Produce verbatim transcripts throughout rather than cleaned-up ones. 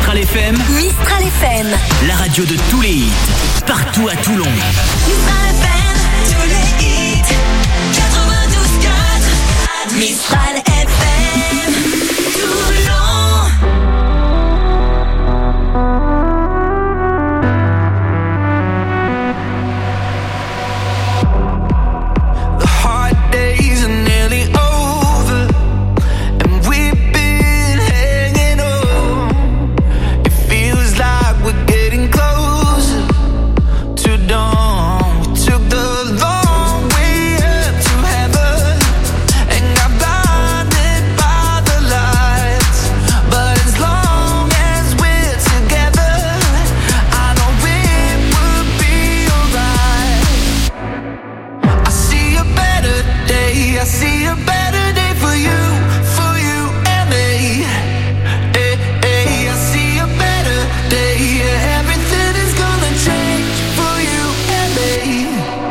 Mistral F M. Mistral F M. La radio de tous les hits. Partout à Toulon. Mistral F M. Tous les hits. quatre-vingt-douze quatre. Mistral F M. Toulon. The hard days are nearly over, and we've been hanging on. It feels like we're getting closer to dawn. We took the long way up to heaven and got blinded by the lights. But as long as we're together, I know it will be alright. I see a better day, I see a better day for you, for you and me. Hey, hey, I see a better day, yeah, everything is gonna change for you and me.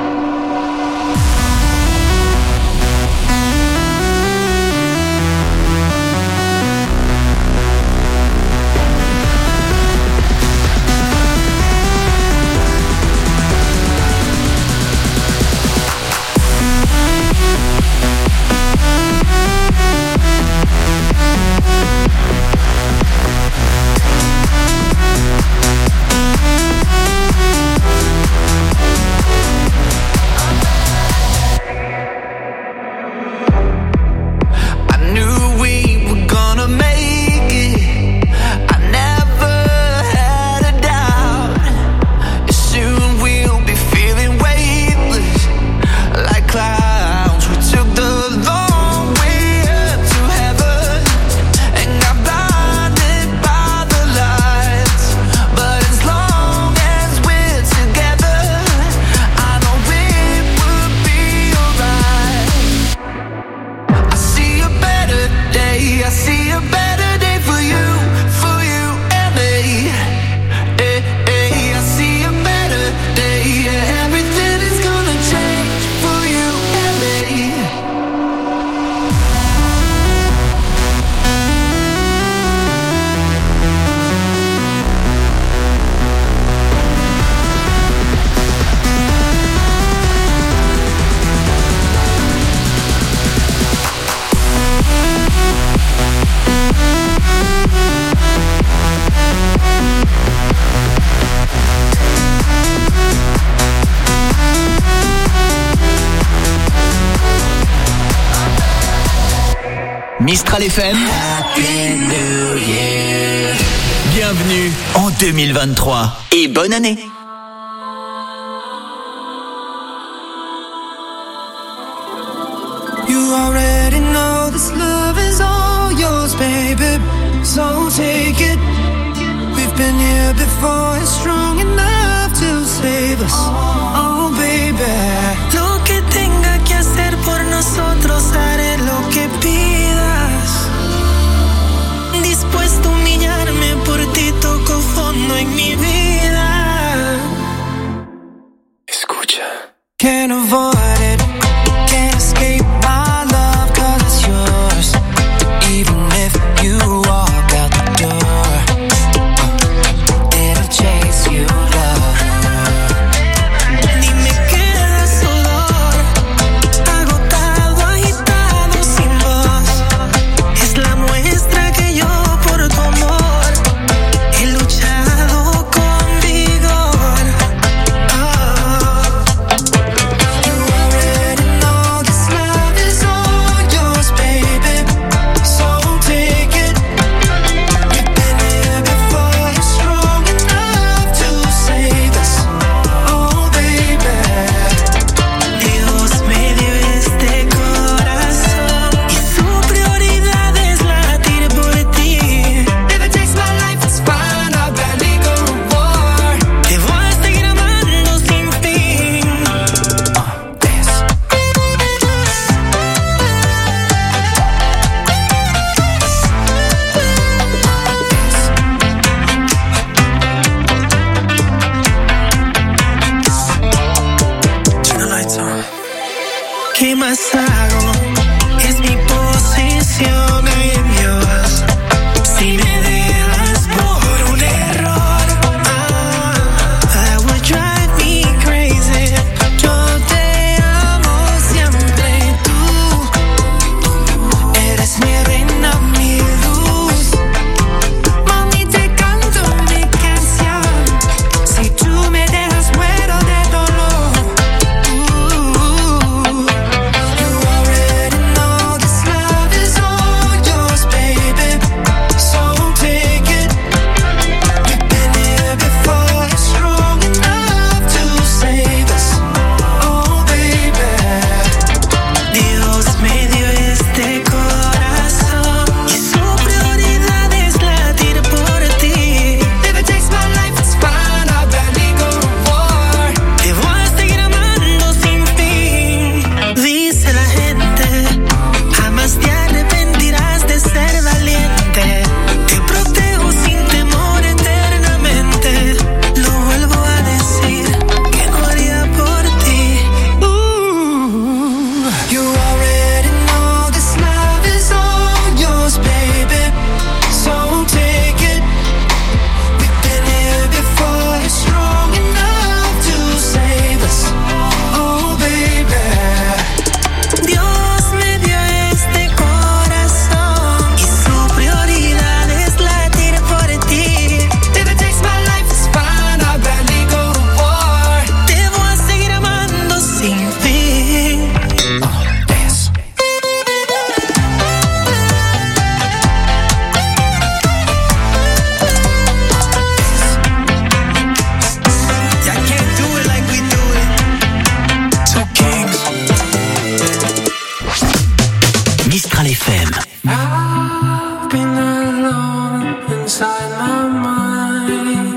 I knew we were gonna make it. I never had a doubt. Soon we'll be feeling weightless like clouds. We took the long way up to heaven and got blinded by the lights. But as long as we're together, I know it will be alright. I see a better day, I see a better day for you, for you and me. Hey, hey, I see a better day, yeah, everything is gonna change for you and me. Mistral F M. Happy New Year. Bienvenue en deux mille vingt-trois et bonne année. You already know this love is all yours, baby. So take it. We've been here before, it's strong enough to save us. Oh, baby. Lo que tenga que hacer por nosotros haré lo que pidas. Dispuesto a humillarme por ti, toco fondo en mi vida. Escucha. Can't avoid it. Can't escape my love, 'cause it's yours. Even if you walk out the door, it'll chase you, love. Ni me queda sudor, agotado, agitado, sin voz. Es la muestra que yo por tu amor he luchado con vigor. Oh. You already know this love is all yours, baby. So take it. We've been here before, you're strong enough to save us. Oh, baby. Dios me dio este corazón y su prioridad es latir por ti. If it takes my life, it's fine. I'll gladly go to war. Te voy a seguir amando sin fin. Dance. Turn the lights on. ¿Qué más hago? Es mi posición en Dios. Si me dejas por un Mistral F M. I've been alone inside my mind.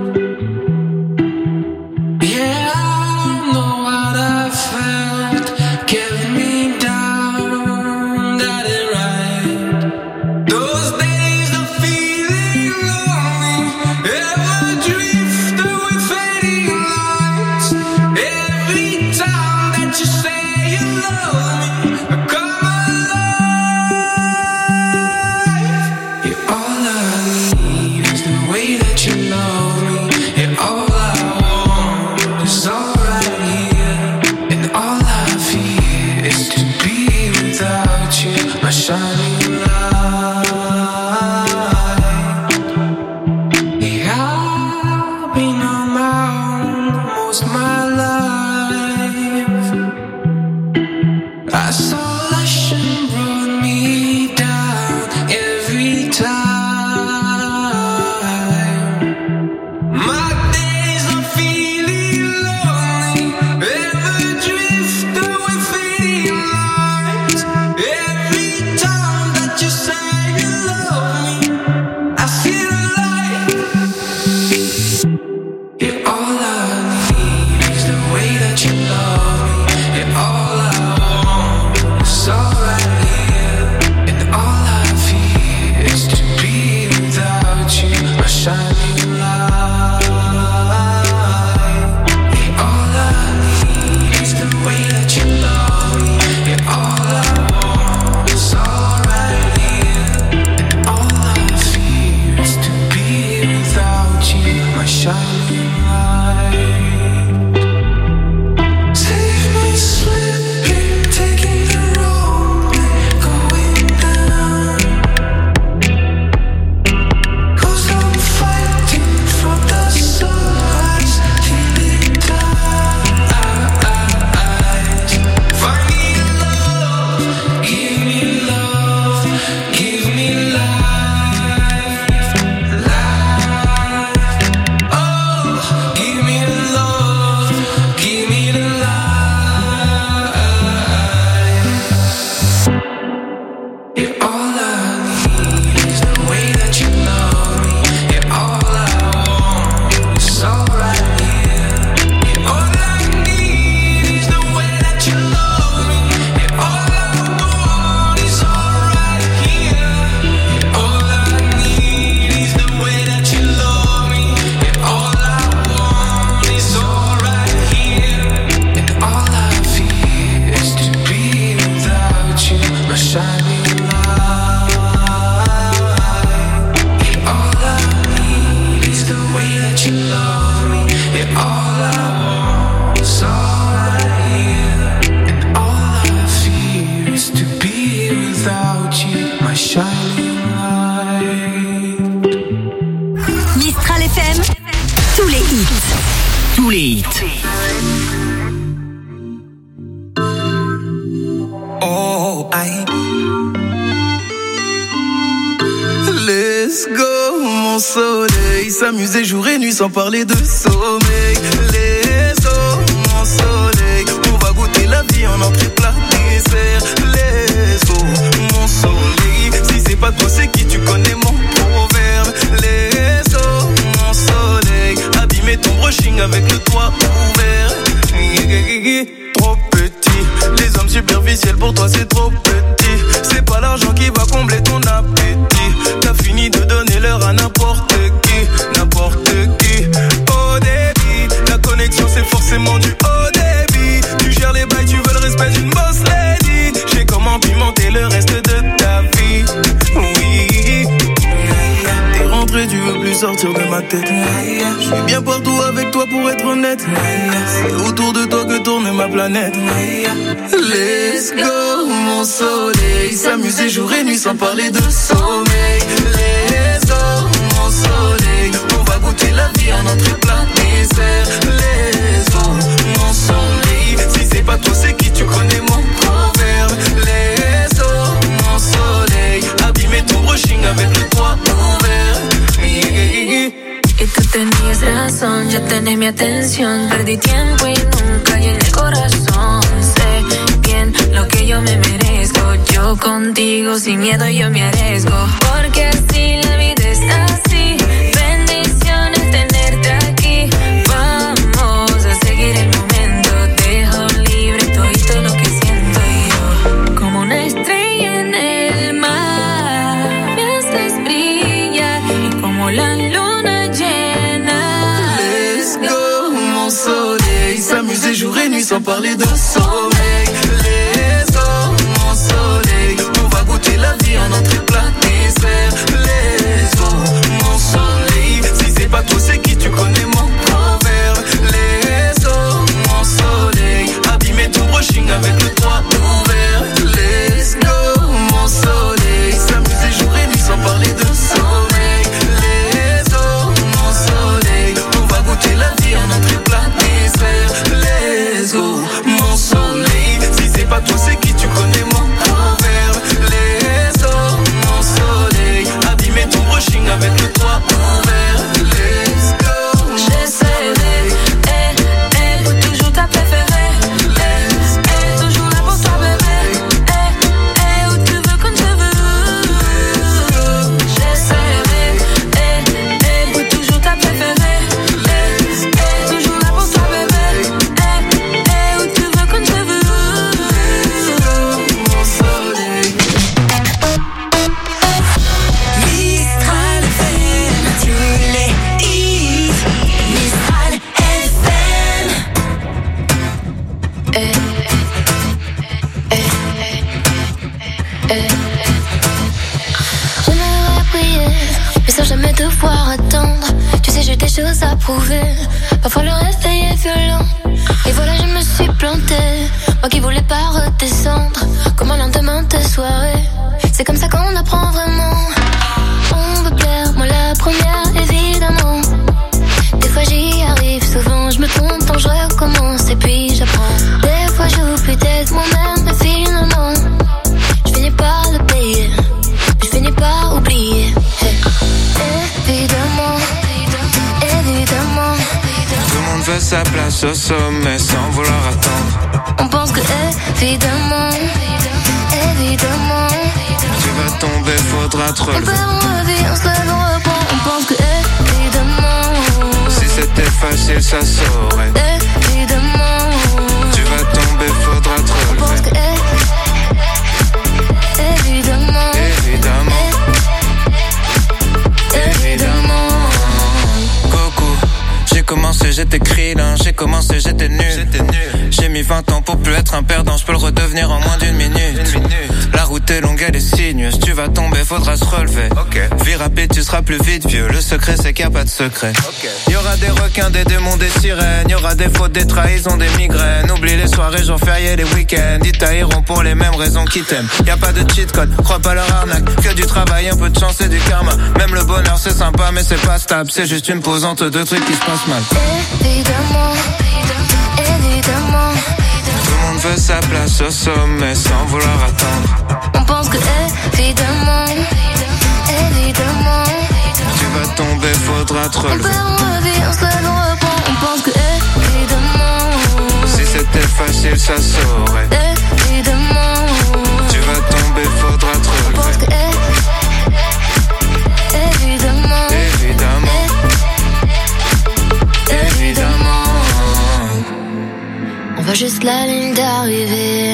Yeah, I don't know what I felt. Get me down, that ain't right. Those days of feeling lonely, ever drift with fading lights. Every time that you say you love me, I come shining light. Yeah, I've been on my own most of my life. Isolation brought me down every time. My days of feeling lonely, ever drift with fading lights. Every time that you say you love me, I feel alive. Yeah, all I need is the way that you love me. And all I want is all right here. And all I feel is to be without you, my shining light. Yeah, all I need is the way that you love me. And all I want is all right here. And all I feel is to be without you, my shining light. Save me slipping, taking the road, going down. 'Cause I'm fighting for the sunrise, feeling down. Find me love, give me love, give me life, life. Oh, give me love, give me the life. Yeah, all I need is the way that you love me. Yeah, all I want is all right here. Yeah, all I need is the way that you love me. Yeah, all I want is all right here. Yeah, all I need is the way that you love me. Yeah, all I want is all right here. And all I feel is to be without you, my shining light. Yeah, all I need is the way that you love me. Yeah, all I want is all right here. And all I feel is to be without you, my shining light. Mistral F M, tous les hits. Tous les hits. Oh, aïe. Let's go, mon soleil. S'amuser jour et nuit sans parler de sommeil. Let's go, mon soleil. On va goûter la vie en entrée plat dessert. Let's go, mon soleil. Si c'est pas toi, c'est qui? Tu connais mon proverbe. Let's go, mon soleil. Abîmer ton brushing avec le toit ouvert. Trop petit, les hommes superficiels pour toi c'est trop petit. C'est pas l'argent qui va combler ton appétit. T'as fini de donner l'heure à n'importe qui, n'importe qui. Au débit, la connexion c'est forcément du haut débit. Tu gères les bails, tu veux le respect d'une boss lady. J'ai comment pimenter le reste de ta vie. Oui, t'es rentré, tu veux plus sortir de ma tête. Je suis bien partout avec toi pour être honnête. C'est autour de toi que tourne ma planète. Let's go, mon soleil. S'amuser jour et nuit sans parler de sommeil. Let's go, mon soleil. On va goûter la vie en entrée plat dessert. Let's go, mon soleil. Si c'est pas toi, c'est qui? Tu connais mon proverbe. Let's go, mon soleil. Abîmer ton brushing avec le toit ouvert. Y tú tenías razón, ya tenés mi atención. Perdí tiempo y nunca llené el corazón. Sé bien lo que yo me merezco. Yo Todo contigo, sin miedo yo me arriesgo. Porque así la vida es así. Bendiciones tenerte aquí. Vamos a seguir el momento. Dejo libre todo lo que siento yo. Como una estrella en el mar, me haces brillar. Y como la luna llena. Let's go, mon soleil. S'amuser jour et nuit sans parler de sommeil. Let's go, mon soleil. On va goûter la vie en entrée plat dessert. Let's go, mon soleil. Si c'est pas toi, c'est qui? Tu connais mon proverbe. Let's go, mon soleil. Abîmer ton brushing avec le toit ouvert. Let's go, mon soleil. S'amuser jour et nuit sans parler de sommeil. Let's go, mon soleil. On va goûter la vie en entrée plat dessert. Let's go, mon soleil. Si c'est pas toi, c'est qui? Tu connais mon proverbe. Let's go, mon soleil. Abîmer ton brushing avec le toit ouvert. Let's go, J'essaierai, eh, eh, faut toujours ta préférée. Eh, eh, toujours là pour toi bébé. Eh, eh, où tu veux quand je veux. J'essaierai, eh, eh, faut toujours ta préférée. Eh, eh, toujours là pour toi bébé. Eh, eh, où tu veux quand je veux. mon soleil. Mistral F M, tous les hits. Mistral F M. Eh, eh, eh, eh. J'aimerais prier, mais sans jamais devoir attendre. Tu sais, j'ai des choses à prouver. Parfois le réveil est violent. Et voilà, je me suis plantée. Moi qui voulais pas redescendre. Comme un lendemain de soirée. C'est comme ça qu'on apprend vraiment. On veut plaire, moi la première, évidemment. Des fois j'y arrive, souvent je me trompe, donc je recommence et puis j'apprends. Des fois j'oublie d'être moi-même, mais finalement je finis par le payer. Je finis par oublier. Hey. Évidemment, évidemment, Tout le monde veut sa place au sommet sans vouloir attendre. on pense que évidemment, évidemment, Tu vas tomber, faudra te on relever. perd, on revit, on se lève, on reprend. On pense que évidemment, Si c'était facile, ça saurait. évidemment, Tu vas tomber, faudra te on pense relever. que évidemment, Évidemment, évidemment. Coucou, j'ai commencé, j'étais krillin, j'ai commencé, j'étais nul. J'ai mis vingt ans pour plus être un perdant, je peux le redevenir en moins d'une minute. La route est longue, elle est sinueuse, tu vas tomber, faudra se relever. Vie rapide, tu seras plus vite vieux, le secret c'est qu'il n'y a pas de secret. Y aura des requins, des démons, des sirènes, y aura des fautes, des trahisons, des migraines. Oublie les soirées, jours fériés, les week-ends, ils tailleront pour les mêmes raisons qu'ils t'aiment. Y a pas de cheat code, crois pas leur arnaque, que du travail, un peu de chance et du karma. Même le bonheur c'est sympa mais c'est pas stable, c'est juste une posante de trucs qui se passent mal. Évidemment, évidemment, Tout le monde veut sa place au sommet sans vouloir attendre. on pense que évidemment, évidemment, Tu vas tomber, faudra te on relever. perd, on revit, on se lève, on reprend. On pense que évidemment, Si c'était facile, ça saurait. évidemment, Tu vas tomber, faudra te on pense que relever. évidemment, Évidemment, évidemment. on voit juste la ligne d'arrivée.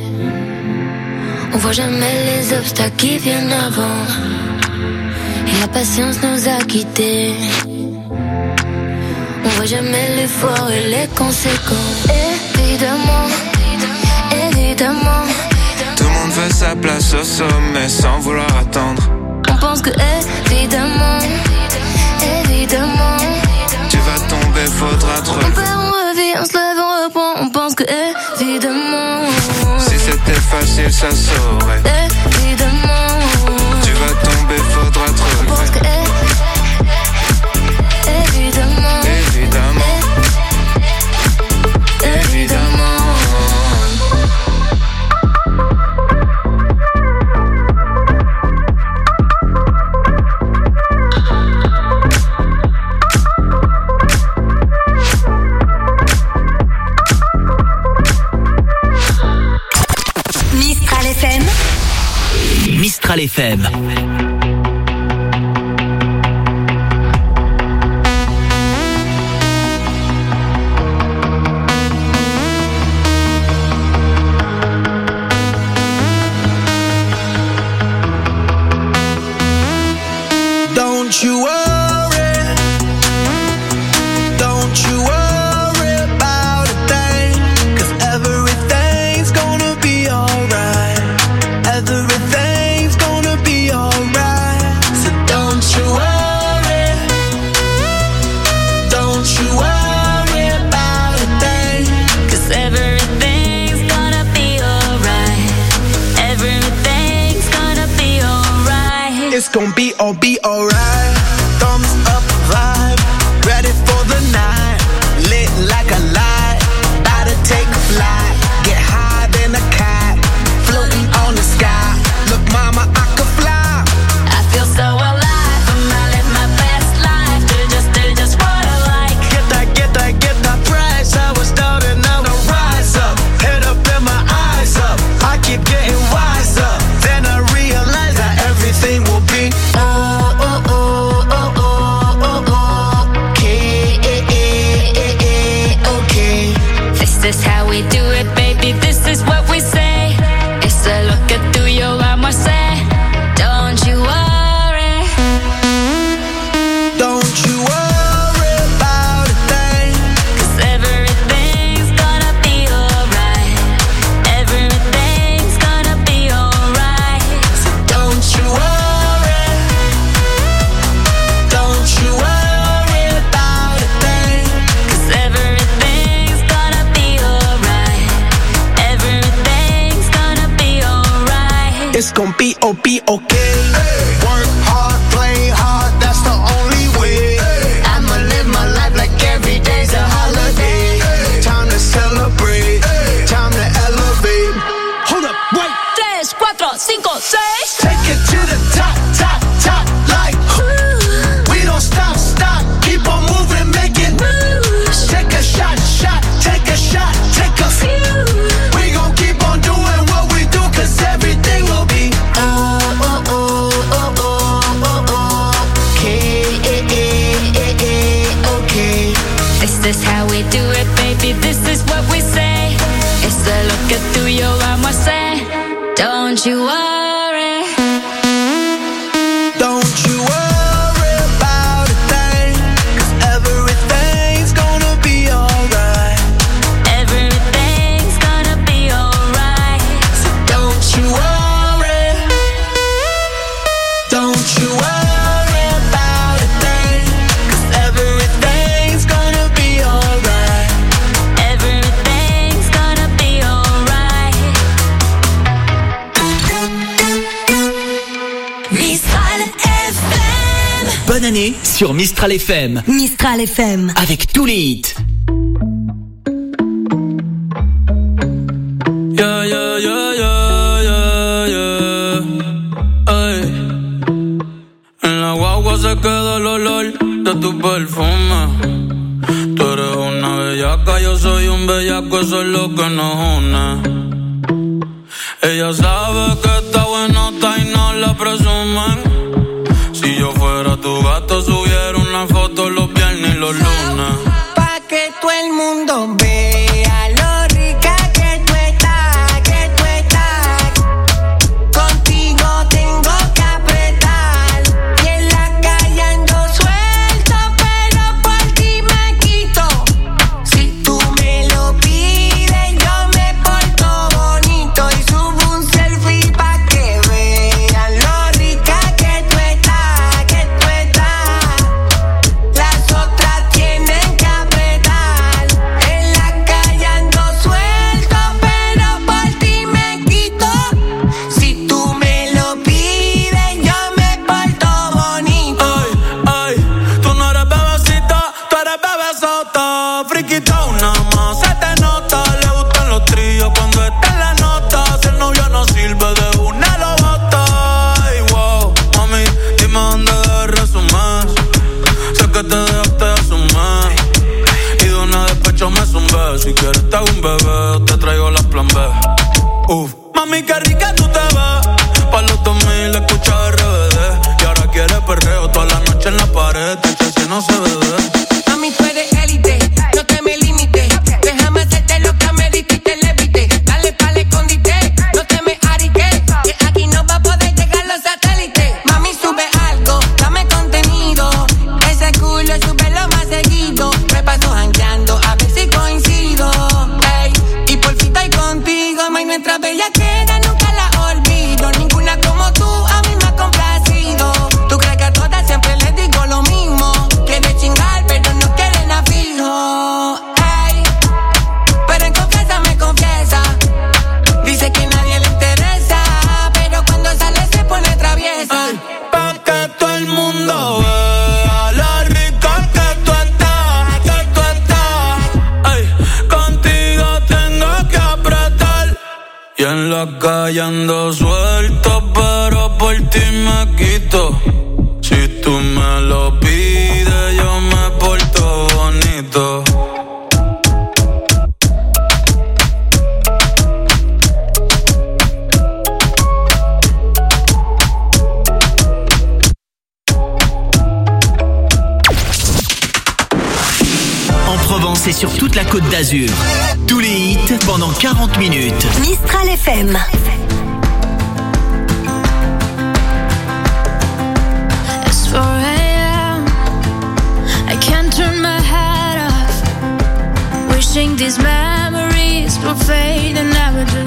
On voit jamais les obstacles qui viennent avant. Et la patience nous a quittés. On voit jamais l'effort et les conséquences. Évidemment, évidemment, Tout le monde veut sa place au sommet sans vouloir attendre. on pense que évidemment, évidemment, Tu vas tomber, faudra te on relever. perd, on revit, on se lève, on reprend. On pense que évidemment, Si c'était facile, ça saurait. évidemment, Tu vas tomber, faudra te on pense que relever. évidemment, Évidemment, évidemment. Mistral F M, Mistral F M. Don't you worry, don't you worry about a thing, 'cause everything's gonna be alright, everything's gonna be alright, so don't you worry, don't you worry about a thing, 'cause everything's gonna be alright, everything's gonna be alright. it's gonna be all be alright. Thumbs up vibe, ready for the night, lit like a light, about to take a flight, get higher than a cat, floating on the sky, look mama I could fly, I feel so alive, I'm out living my best life, do just, do just what I like. get that, get that, get that price, I was down and now I rise up, head up and my eyes up, I keep getting wiser, then I realize that everything will be oh, oh, oh, oh, oh, oh, oh, okay, okay. This is how we do it, baby, this is what we say. It's a lo que tú y yo vamos a hacer. Don't you worry, Don't you worry about a thing, 'cause everything's gonna be alright, everything's gonna be alright. don't you worry, don't you worry about a thing, 'Cause everything's gonna be alright, everything's gonna be alright. it's gonna be oh be okay. Work hard, play hard, that's the only way. I'ma live my life like every day's a holiday. Time to celebrate, time to elevate. Hold up, wait, Tres, cuatro, cinco, seis. take it to the top, top, top, like we don't stop, stop, keep on moving, making moves. Take a shot, shot, take a shot, take a few. We gon' keep on doing what we do, 'cause everything will be oh, oh, oh, oh, oh, oh, oh, okay, okay. This is how we do it, baby, this is what we say. It's a lo que tú y yo vamos a hacer. Don't you worry, Don't you worry about a thing, 'cause everything's gonna be alright, everything's gonna be alright. so don't you worry, don't you worry about a thing, 'cause everything's gonna be alright. Everything's gonna be alright. Mistral F M. Bonne année sur Mistral F M Mistral F M. avec tous les hits. Yeah, yeah, yeah, yeah, yeah, yeah. Ay. En la guagua se queda el olor de tu perfume. Tú eres una bellaca, yo soy un bellaco, eso es lo que nos une. Ella sabe que está buenota y no la presumen. Si yo fuera tu gato, subiera una foto los viernes y los lunes. Pa' que todo el mundo vea lo rica que tú estás, que tú estás. Contigo tengo que apretar. Y en la calle ando suelto, pero por ti me quito. Si tú me lo pides, yo me porto bonito y subo un selfie pa' que vean lo rica que tú estás, que tú estás. Las otras tienen que apretar. En la la calle ando suelto, pero por ti me quito. Si tú me lo pides, yo me porto bonito. Provence et sur toute la Côte d'Azur. Tous les hits pendant quarante minutes. Mistral F M. It's four a.m. I can't turn my head off. Wishing these memories will fade and never do.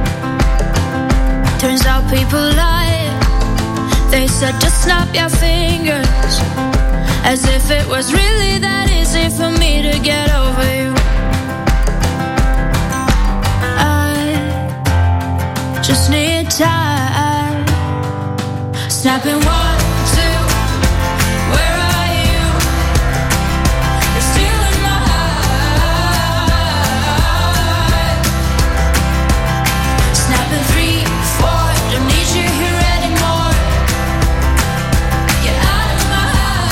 Turns out people lie. They said just snap your fingers. As if it was really that easy for me to get over you. I just need time. Snapping one, two, where are you? You're still in my heart. Snapping three, four, don't need you here anymore. Get out of my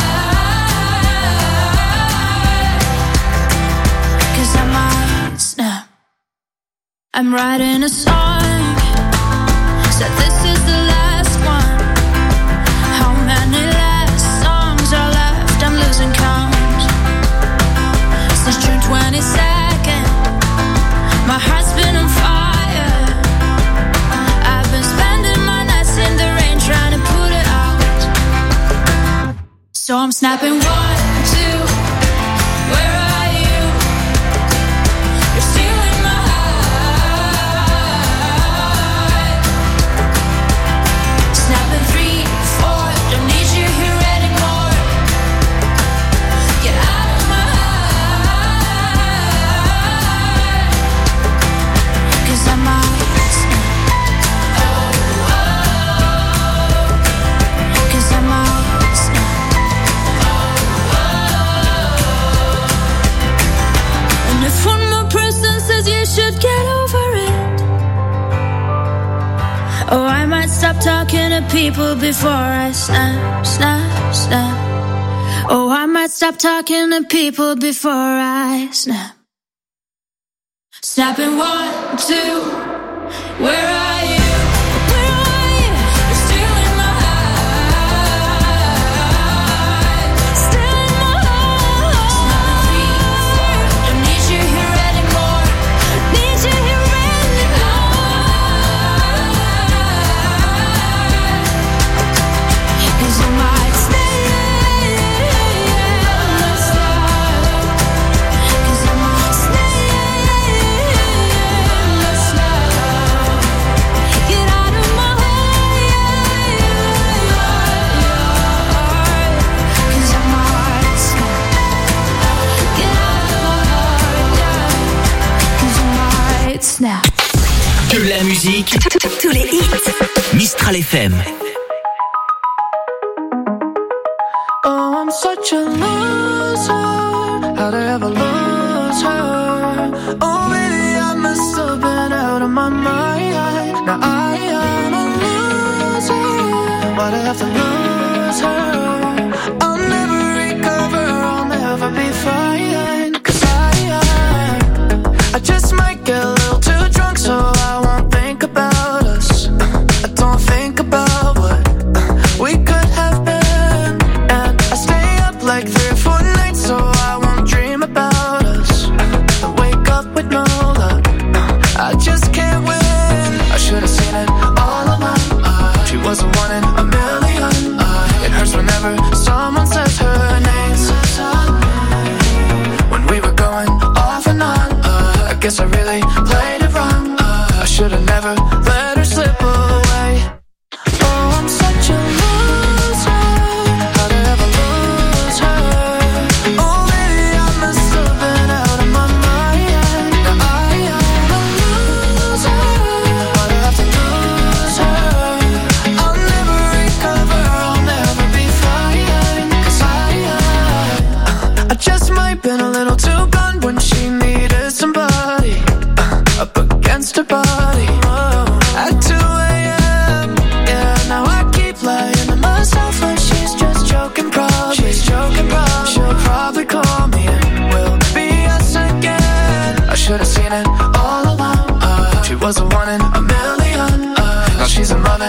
I'm writing a song, said this is the last one. How many last songs are left? I'm losing count. Since June twenty-second, my heart's been on fire. I've been spending my nights in the rain trying to put it out. So I'm snapping one, two, where are you? You're still in my heart. Snapping three, four, don't need you here anymore. Get out of my heart. 'Cause I might snap. Oh, oh. 'Cause I might snap. And if one more person says you should get over it, oh, I might stop talking to people before I snap, snap, snap. Oh, I might stop talking to people before I snap. Snapping one, two, where are you? Where are you? You're still in my heart. Still in my heart. Snapping three, four, don't need you here anymore. Need you here anymore. 'Cause I might stay, let's start. 'Cause I might stay, let's start. Get out of my heart. 'Cause I might stop. Get out of my heart, yeah. 'Cause I might snap. Que la musique, Tous les hits. Mistral F M. Oh, I'm such a loser. How'd I ever lose her? Oh, maybe I must have been out of my mind. Now I am a loser. Why'd I have to lose her? I'll never recover, I'll never be fine. 'Cause I, I, I just might get a little too drunk, so I won't think about us. I don't think about what we could have been. And I stay up like three or four nights, so I won't dream about us. I wake up with no luck, I just can't win. I should've seen it all along. She was a one in a million. It hurts whenever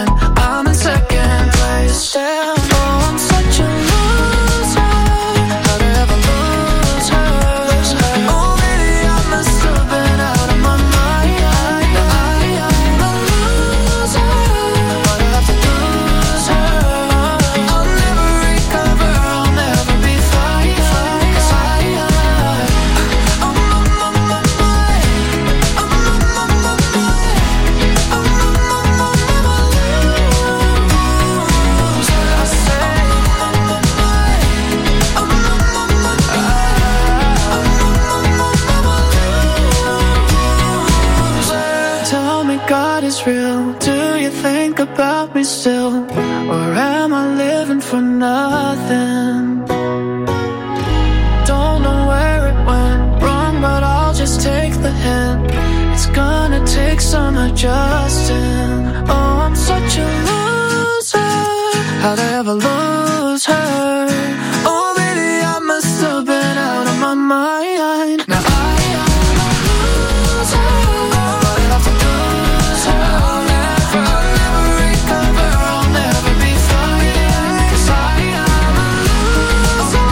I'm in second place. Damn, oh, I'm such a loser. How'd I ever lose her? Oh, maybe I must have been out of my mind. Now I am a loser. Why'd I have to lose her? I'll never recover, I'll never be fine. 'Cause I am, I'm on my mind. I'm on my mind. I'm on my mind. Never lose. I say, I'm on my mind. I'm on my mind. I'm on my mind. Never lose. Tell me God is real. Do you think about me still? Or am I living for nothing? Don't know where it went wrong, but I'll just take the hint. It's gonna take some adjusting. Oh, I'm such a loser. How'd I ever lose her? Oh, baby, I must have been out of my mind. Now I am a loser. Why'd I have to lose her? I'll never, I'll never recover. I'll never be fine. 'Cause I am a loser.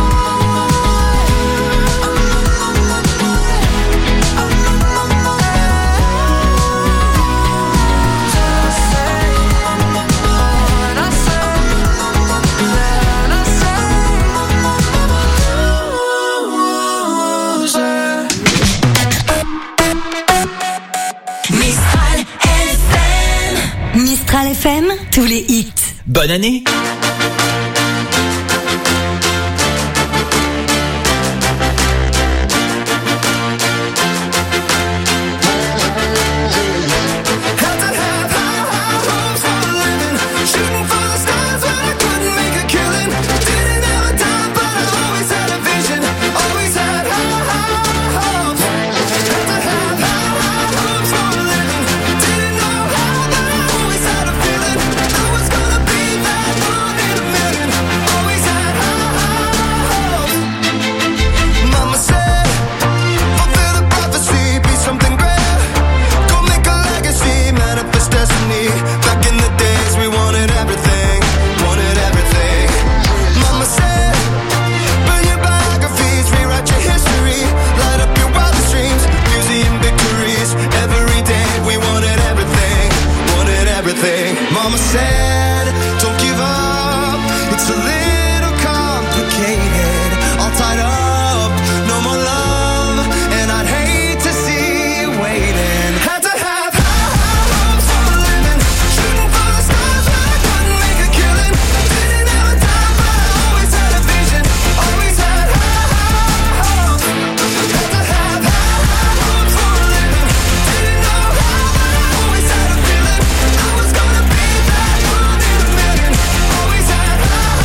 Mistral F M. Mistral F M, tous les hits. Bonne année. Had to have high, high hopes for a living. Shooting for the stars when I couldn't make a killing. Didn't have a dime, but I always had a vision. Always had high, high hopes. Had to have high, high hopes for a living. Didn't know how, but I always had a feeling. I was gonna be that one in a million. Always had high, high hopes. Mama said, fulfill the prophecy, be something great. Go make a legacy, manifest destiny. Back in the days we wanted everything, wanted everything. Mama said, burn your biographies, rewrite your history. Light up your wildest dreams, museum victories. Every day we wanted everything, wanted everything. Mama said, don't give up, it's a little complicated. All tied up, no more love, and I'd hate to see you waiting. Had to have high, high hopes for a living. Shooting for the stars when I couldn't make a killing. Didn't have a dime, but I always had a vision. Always had high, high hopes. Had to have high, high hopes for a living. Didn't know how, but I always had a feeling. I was gonna be that one in a million. Always had high,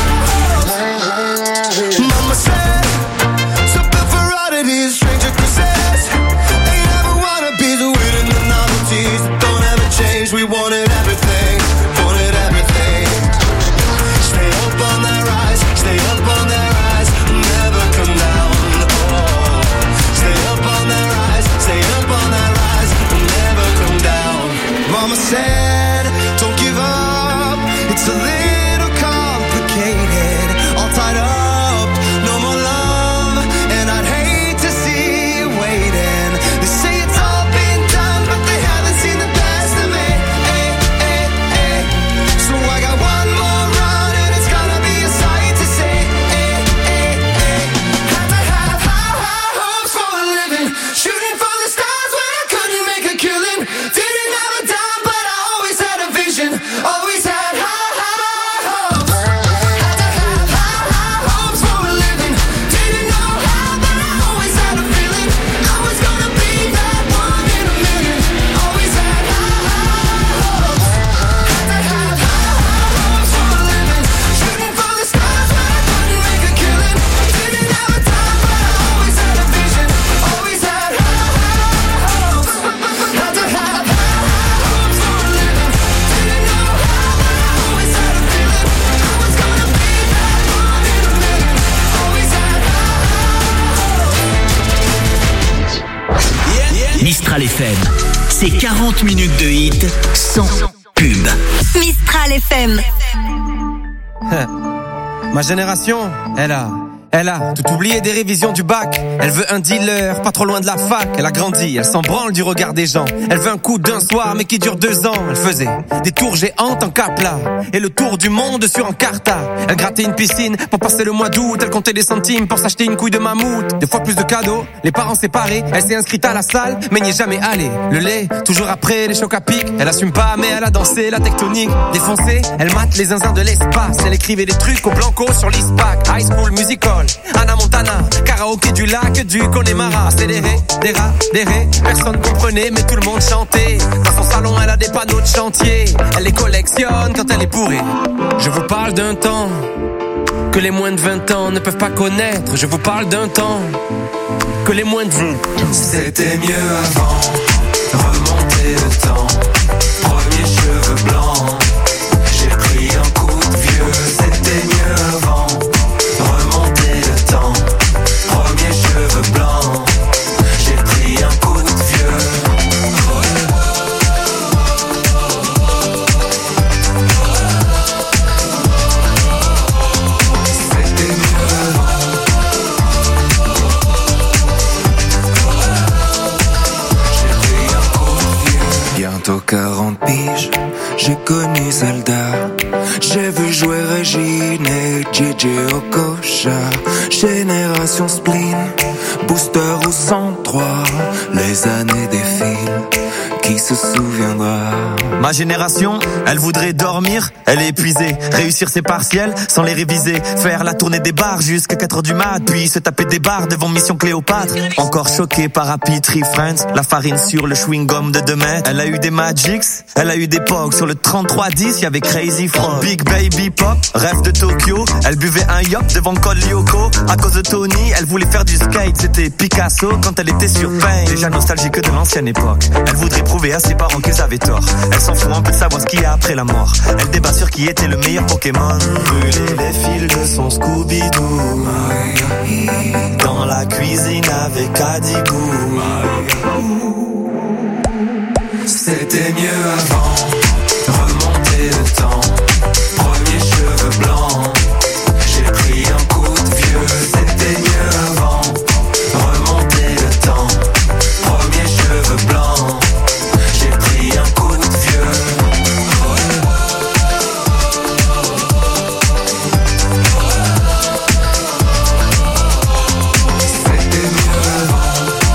high hopes. Mama said, something for oddities, stranger crusades. Ain't never wanna be the winning the novelties that don't ever change. We wanted everything, wanted everything. Stay up on that rise, stay up on that rise, never come down. Oh, stay up on that rise, stay up on that rise, never come down. Mama said, don't give up, it's a little complicated. All tied up, no more love, and I'd hate to see you waiting. They say it's all been done, but they haven't seen the best of me. Eh, eh, eh. So I got one more run, and it's gonna be a sight to see. Eh, eh, eh. Had to have high, high hopes for a living. Shooting for the stars when I couldn't make a killing. Didn't have a dime, but I always had a vision. Always had high, high hopes. Had to have high, high hopes for a living. Didn't know how, but I always had a feeling. I was gonna be that one in a million. Always had high, high hopes. Had to have high, high hopes for a living. Shooting for the stars when I couldn't make a killing. Didn't have a dime, but I always had a vision. Always had high, high hopes. Had to have high, high hopes for a living. Didn't know how, but I always had a feeling. I was gonna be that one in a million. Always had high hopes. Mistral F M, c'est quarante minutes de hits sans pub. Mistral F M. Ma génération, elle a... Elle a tout oublié des révisions du bac. Elle veut un dealer, pas trop loin de la fac. Elle a grandi, elle s'en branle du regard des gens. Elle veut un coup d'un soir, mais qui dure deux ans. Elle faisait des tours géantes en Capla et le tour du monde sur Encarta. Elle grattait une piscine pour passer le mois d'août. Elle comptait des centimes pour s'acheter une couille de mammouth. Des fois plus de cadeaux, les parents séparés. Elle s'est inscrite à la salle, mais n'y est jamais allée. Le lait, toujours après les chocs à pic. Elle assume pas, mais elle a dansé la tectonique. Défoncée, elle mate les zinzins de l'espace. Elle écrivait des trucs au blanco sur l'ISPAC. High School Musical, Anna Montana, karaoké du lac du Connemara. Accéléré, des rats, des rés, personne comprenait mais tout le monde chantait. Dans son salon elle a des panneaux de chantier. Elle les collectionne quand elle est bourrée. Je vous parle d'un temps que les moins de vingt ans ne peuvent pas connaître. Je vous parle d'un temps que les moins de vingt. C'était mieux avant, remonter le temps. Premier cheveux blancs, j'ai pris un coup de vieux. C'était mieux avant, remonter le temps. Premier cheveux blancs, j'ai pris un coup de vieux. C'était mieux avant. J'ai pris un coup de vieux. Bientôt quarante piges, j'ai connu Zelda. J'ai vu jouer Régine et J J Okocha. Génération spleen, booster au cent trois. Les années défilent, qui se souviendra? Ma génération, elle voudrait dormir, elle est épuisée. Réussir ses partiels sans les réviser. Faire la tournée des bars jusqu'à quatre heures du mat. Puis se taper des bars devant Mission Cléopâtre. Encore choquée par Happy Tree Friends. La farine sur le chewing-gum de deux mètres. Elle a eu des Magics, elle a eu des Pogs. Sur le trente-trois dix, y'avait Crazy Frog. Big Baby Pop, rêve de Tokyo. Elle buvait un yop devant Col Lyoko. À cause de Tony, elle voulait faire du skate. C'était Picasso quand elle était sur Pain. Déjà nostalgique de l'ancienne époque. Elle voudrait prouver à ses parents qu'ils avaient tort. Elle s'en fout un peu de savoir ce qu'il y a après la mort. Elle débat sur qui était le meilleur Pokémon. Brûler les fils de son Scooby-Doo. Dans la cuisine avec Adibou. C'était mieux avant, remonter le temps. Premier cheveux blancs, j'ai pris un coup de vieux. C'était mieux avant, remonter le temps. Premier cheveux blancs, j'ai pris un coup de vieux. C'était mieux avant.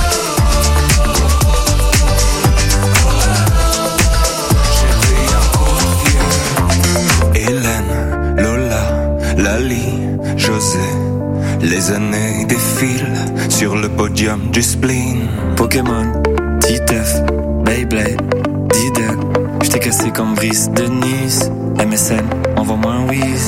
Hélène, Lola, Lali, José. Les années défilent sur le podium du spleen. Pokémon, Titeuf, Beyblade, Diddle. J't'ai cassé comme Brice de Nice. M S N, envoie-moi un whiz.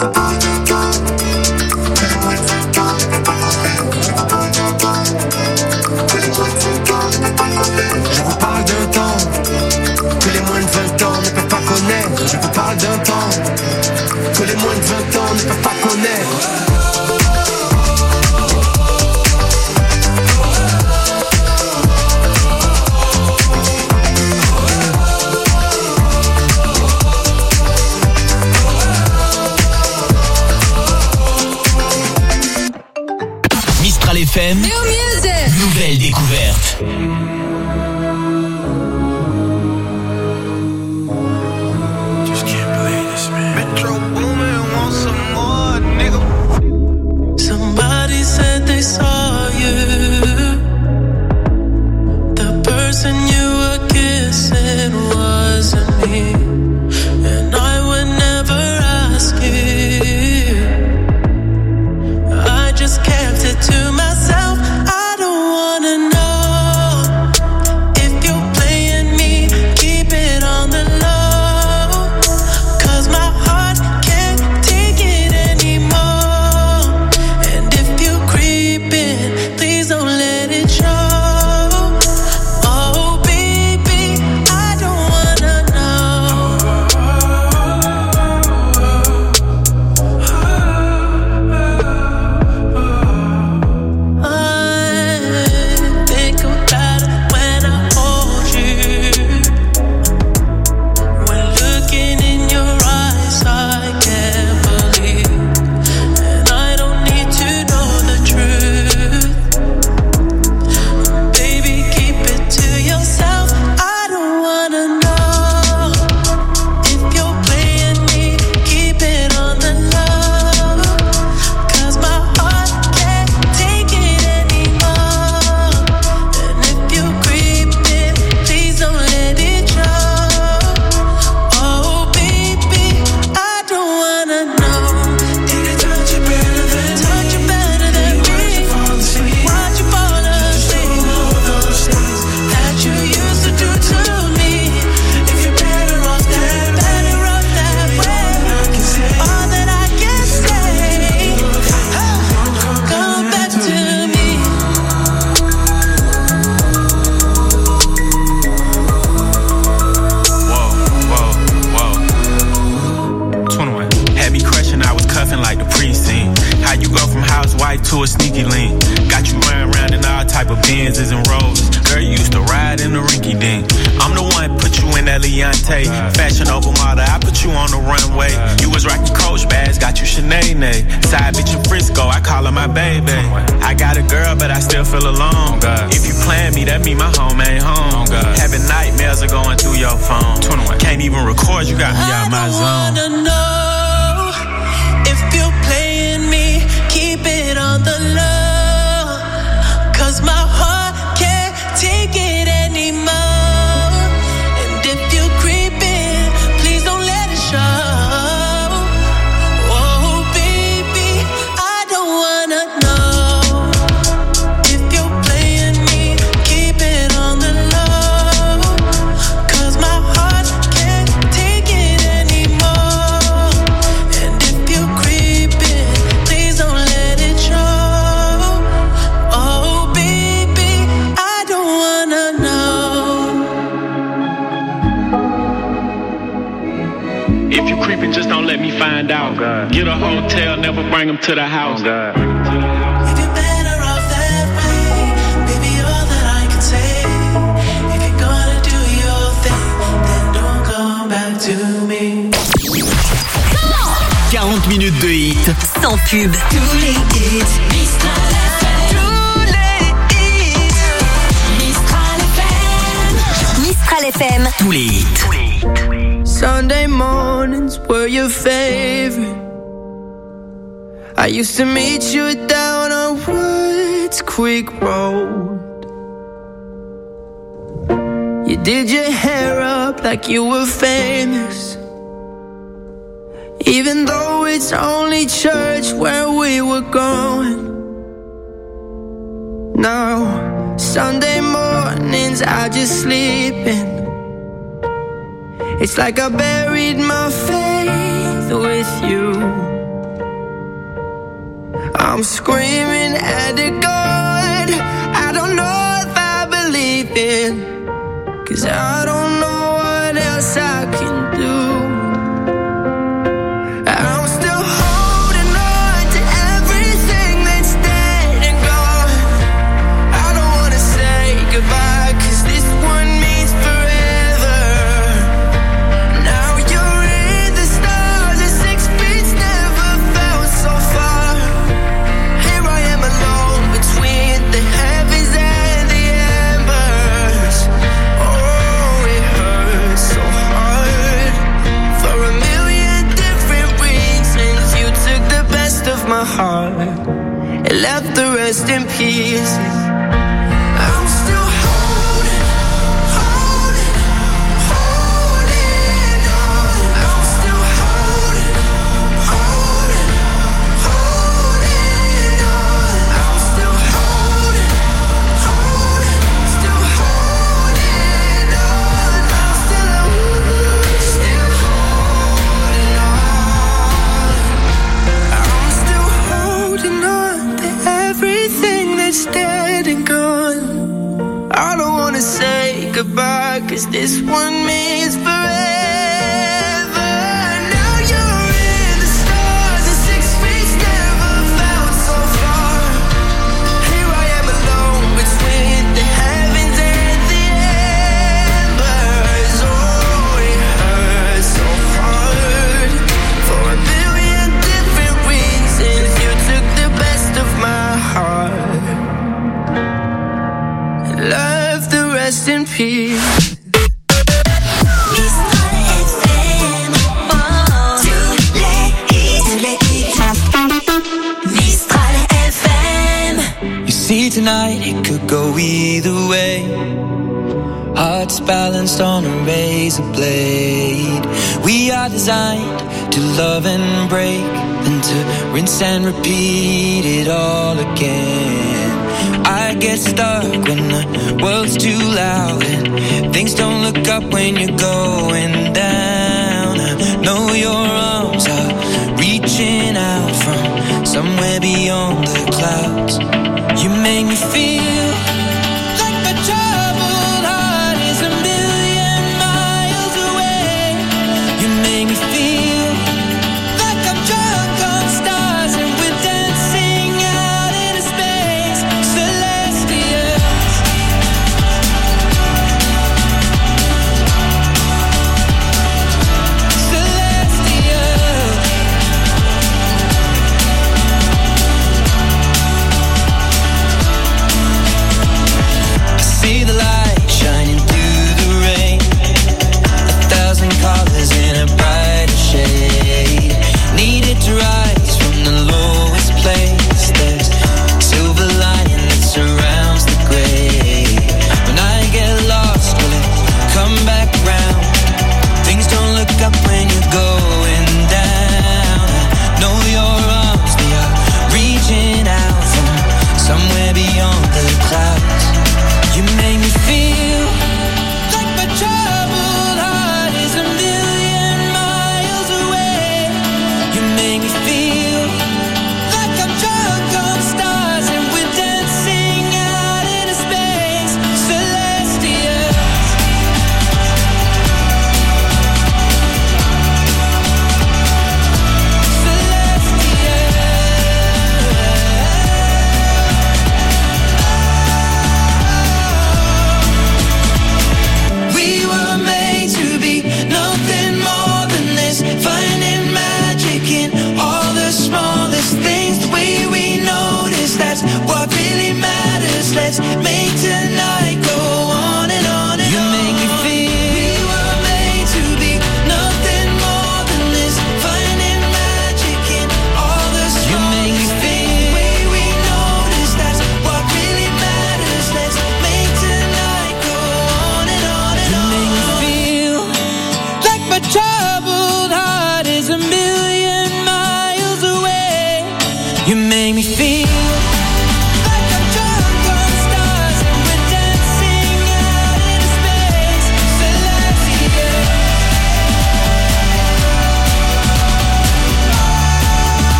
Je vous parle d'un temps que les moins de vingt ans ne peuvent pas connaître. Je vous parle d'un temps que les moins de vingt ans ne peuvent pas connaître. Mistral F M, nouvelle découverte. Somebody said they saw you. The person you were kissing wasn't me. And I would never ask you. I just kept it to myself. I don't wanna know housewife to a sneaky link. Got you running around in all type of Benzes and Rolls. Girl, you used to ride in the rinky dink. I'm the one put you in that Leontay. Fashion over model, I put you on the runway. You was rocking Coach bags, got you Sinead. Side bitch in Frisco, I call her my baby. I got a girl, but I still feel alone. If you plan me, that mean my home ain't home. Having nightmares are going through your phone. Can't even record, you got me out my zone. I wanna know if you're playing me, keep it on the low. Cause my heart can't take it anymore. And if you creeping, please don't let it show. Oh baby, I don't wanna know if you're playing me, keep it on the low. Cause my heart can't take it anymore. And if you creeping, please don't let it show. Oh baby, I don't wanna know. If you creeping, just don't let me find out. Get a hotel, never bring them to the house. If you're better off that way, baby, all that I can say. If you're gonna do your thing, then don't come back to me. quarante minutes de hit. Sans pub. Tous les hits, Mistral F M. Tous les hits, Mistral F M. Mistral F M. Tous les hits. Sunday mornings were your favorite. I used to meet you down on Woods Creek Road. You did your hair up like you were famous, even though it's only church where we were going. Now, Sunday mornings I just sleep in. It's like I buried my faith with you. I'm screaming at the God I don't know if I believe in, 'cause I don't know what else I can do. I'm still holding on to everything that's dead and gone. I don't wanna say goodbye, 'cause this one means forever. Now you're in the stars and six feet never felt so far. Here I am alone between the heavens and the embers. Oh, it hurts so hard for a million different reasons. You took the best of my heart and left the rest in pieces. I'm still holding, holding, holding on. I'm still holding, holding, holding on. I'm still holding, holding, still holding on. I'm still, still holding on. I'm still holding on to everything that's dead and gone. I don't wanna say goodbye, 'cause this one means forever. Now you're in the stars and six feet never felt so far. Here I am alone between the heavens and the embers. Oh, it hurts so hard for a billion different reasons. You took the best of my heart and left the rest in peace. You see tonight it could go either way. Hearts balanced on a razor blade. We are designed to love and break, and to rinse and repeat it all again. I get stuck when the world's too loud and things don't look up when you're going down. I know your arms are reaching out from somewhere beyond the clouds. You make me feel like my troubled heart is a million miles away. You make me feel like I'm drunk on stars and we're dancing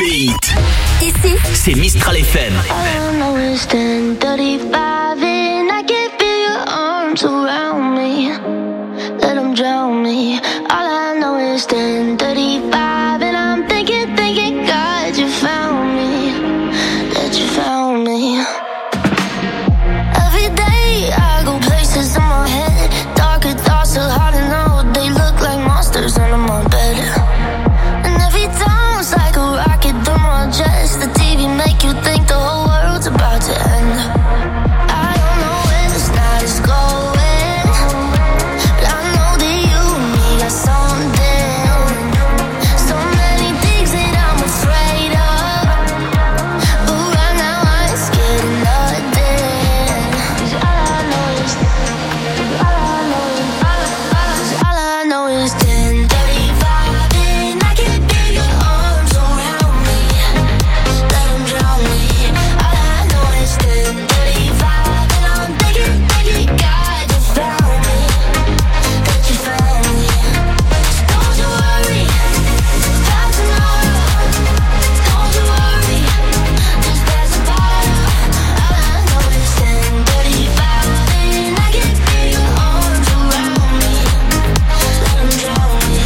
les hits. Ici, c'est Mistral F M. All I know is ten thirty-five and I can feel your arms around me. Let them drown me. All I know is ten thirty-five and I'm thinking, thinking, God, you found me. That you found me. Every day I go places in my head. Darker thoughts so hard to know. They look like monsters under my bed. And every time it's like a rocket through my chest. The T V make you think the whole world's about to end. I don't know where this night is going, but I know that you and me got something. So many things that I'm afraid of, but right now I ain't scared of nothing. 'Cause all I know is, all I know is, all I, all I know is ten thirty-five and I can feel your arms around me. Let them drown me. All I know is ten thirty-five and I'm thinking, thinking, God, you found me. That you found me. Don't you worry about tomorrow. Don't you worry, just pass the bottle. All I know is ten thirty-five and I can feel your arms around me. Let them drown me.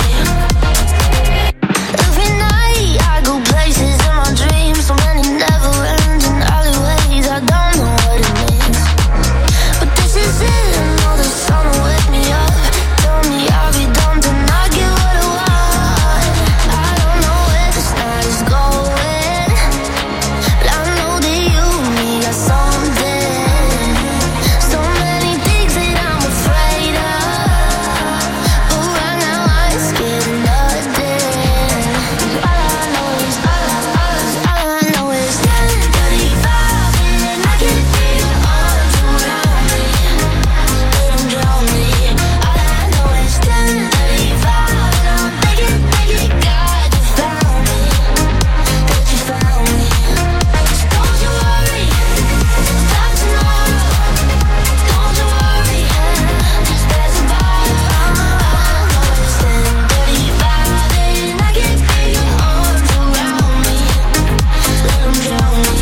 Every night I go places in my dreams, so many never-ending alleyways. I don't know what it means, but this is it. I know the sun will wake me up. Tell me I'll be done, then I get what I want. I don't know where this night is going, but I know that you and me got something. So many things that I'm afraid of, but right now I ain't scared of nothing. 'Cause all I know is, all I, all I know is ten thirty-five and I can feel your arms around me. Let them drown me. All I know is ten thirty-five and I'm thinking, thinking, God, you found me. That you found me. Don't you worry about tomorrow. Don't you worry, just pass the bottle. All I know is ten thirty-five and I can feel your arms around me. Let them drown me.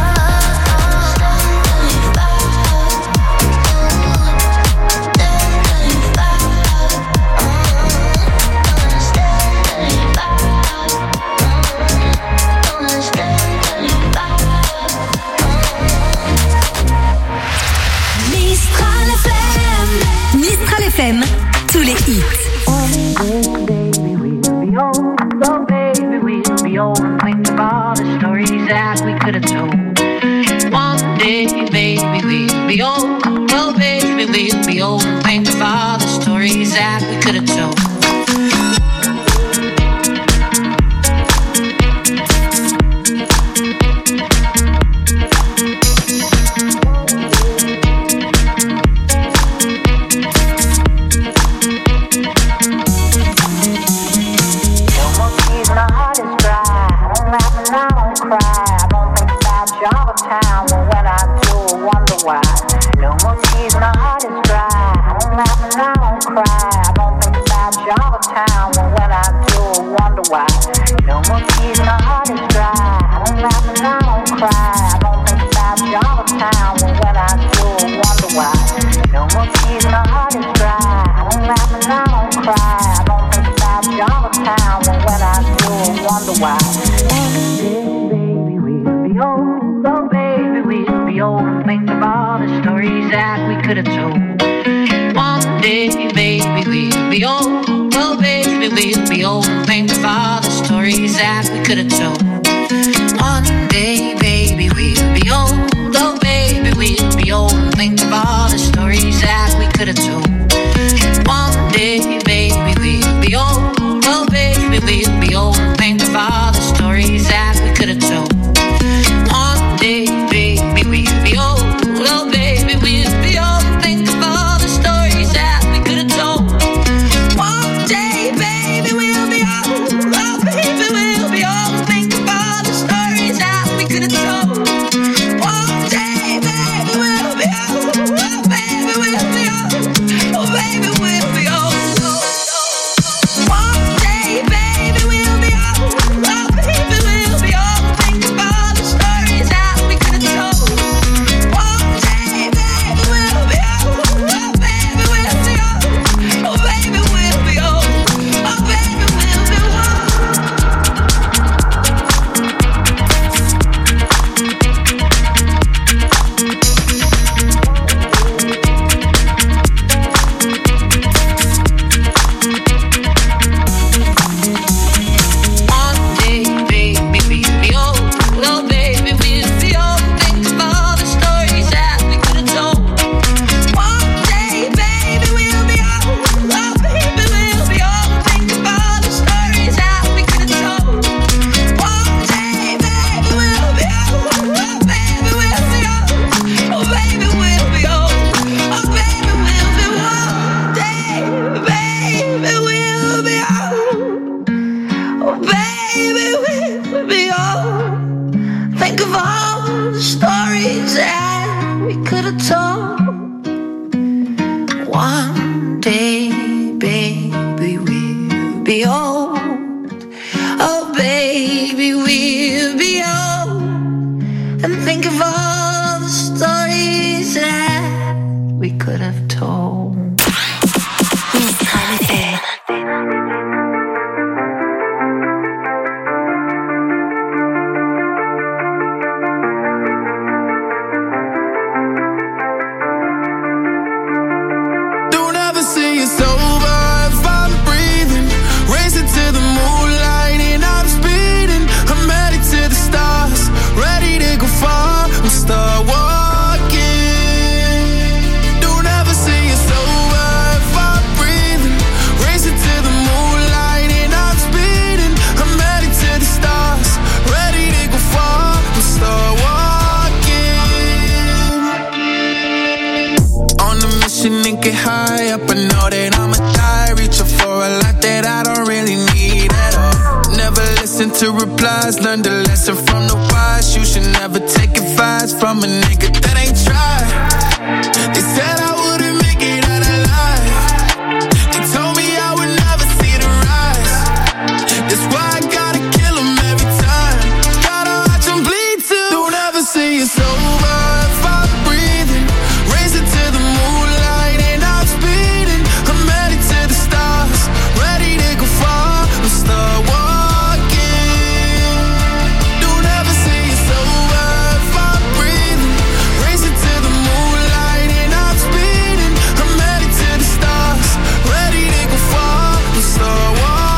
Mistral F M. Mistral F M, tous les hits. Oh baby, we'll be old and think of all the stories that we could have told. One day, baby, we'll be old. Oh baby, we'll be old and think of all the stories that we could have told. One day, baby, we'll be old. Oh, baby, we'll be old. Think about of all the stories that we could have told. One day, baby, we'll be old. Oh, baby, we'll be old. And think of all the stories that we could have told. Mistral F M. Get high up, I know that I'ma die. Reaching for a lot that I don't really need at all. Never listen to replies, learn the lesson from the wise. You should never take advice from a nigga that ain't tried. They said I wouldn't make it out alive. They told me I would never see the rise. That's why I gotta kill them every time. Gotta watch them bleed too. Don't ever say it's over if I'm breathing. Raise it to the moonlight. Start walking. Don't ever say it's over if I'm breathing. Race it to the moonlight and I'm speeding. I'm headed to the stars, ready to go far. I'm start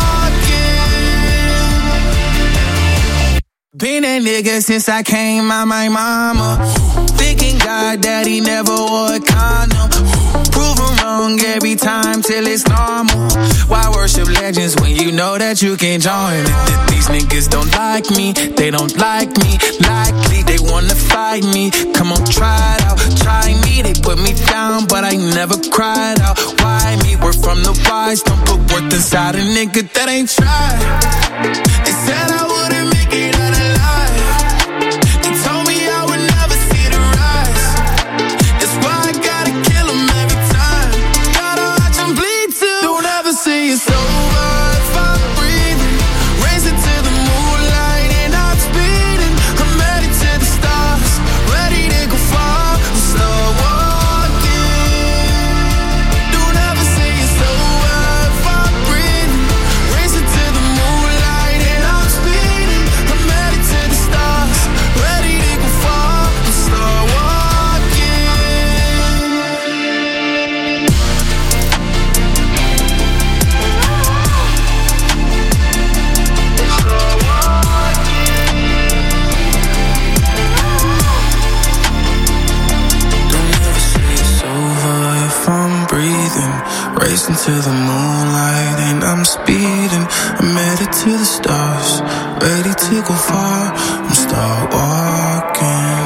walking. Been that nigga since I came out my mama. Thinking God that he never wore a condom. Proven wrong every time till it's normal. Why worship legends when you know that you can't join it? These niggas don't like me, they don't like me. Likely they wanna fight me. Come on, try it out, try me. They put me down, but I never cried out. Why me? We're from the wise. Don't put worth inside a nigga that ain't tried. They said I wouldn't make it out alive. They told me I would never see the rise. That's why I gotta kill them every time. Gotta watch them bleed too. Don't ever say it's over if I'm breathing. Raise it to the moonlight and I'm speeding. I'm headed to the stars, ready to go far. I'm start walking. Don't ever say it's over if I'm breathing. Raise it to the moonlight and I'm speeding. I'm headed to the stars, ready to go far. I'm start walking. If I'm breathing, racing to the moonlight and I'm speeding. I'm headed to the stars, ready to go far. I'm start walking.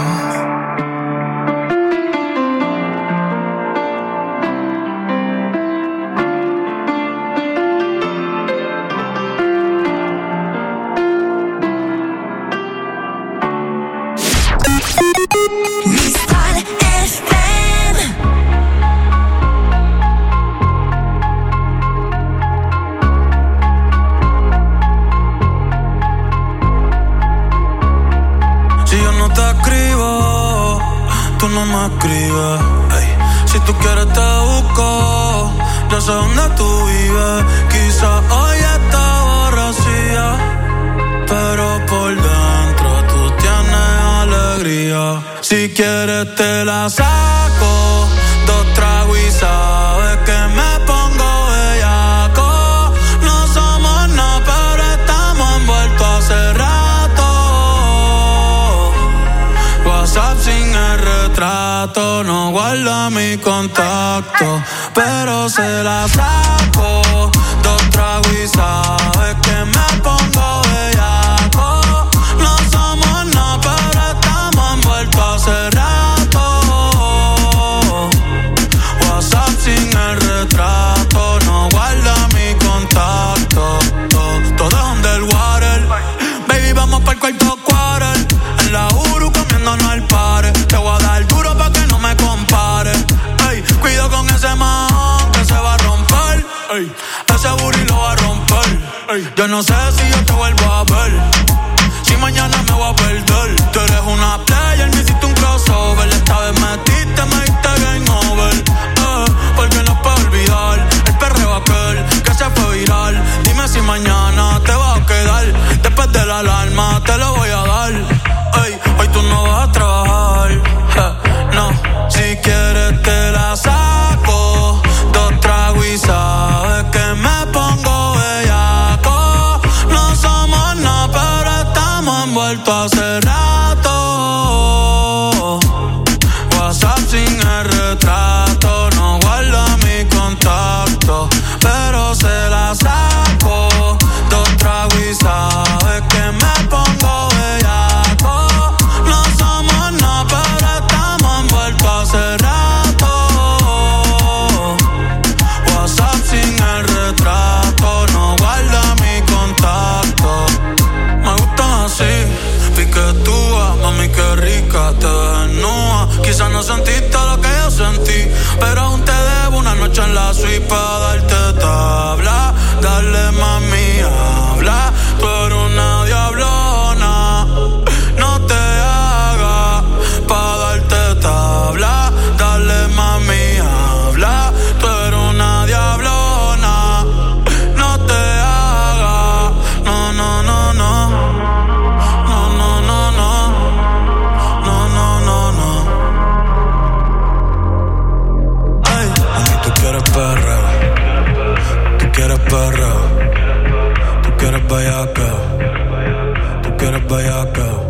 Mistral F M. Si yo no te escribo, tú no me escribes. Ey. Si tú quieres te busco, yo sé dónde tú vives. Quizás hoy está borracía, pero por dentro tú tienes alegría. Si quieres te la saco, dos tragos y sabes que me pongo bellaco. No somos nada, pero estamos envueltos hace rato. WhatsApp sin el retrato, no guarda mi contacto, pero se la saco, dos tragos y sabes que me pongo bellaco. No somos nada, pero estamos envueltos hace rato. WhatsApp sin el retrato, no guarda mi contacto. Todo, todo underwater, baby, vamos pa'l cuarto quarter. En la U Yo no sé si yo te vuelvo a ver, si mañana me voy a perder. Tú eres una player, me hiciste un crossover. Esta vez metiste, me diste game over. Eh, porque no puedo olvidar el perreo aquel que se fue viral. Dime si mañana te vas a quedar. Después de la alarma te lo voy a dar. Ey, hoy tú no vas a trabajar. Eh, no, si quieres te la saco. Dos tragos y sabes que me pongo bellaco. No somos nada, pero estamos envueltos hace rato. WhatsApp sin el retrato, no guarda mi contacto, pero se la saco. Dos tragos y sabes que me pongo bellaco. No somos nada, pero estamos envueltos hace rato. WhatsApp sin el retrato, no guarda mi contacto. Me gustan así, piquetúa, mami qué rica te desnuda. Quizás no sentiste lo que yo sentí, pero aún te debo una noche en la suite para darte tabla. Dale mami,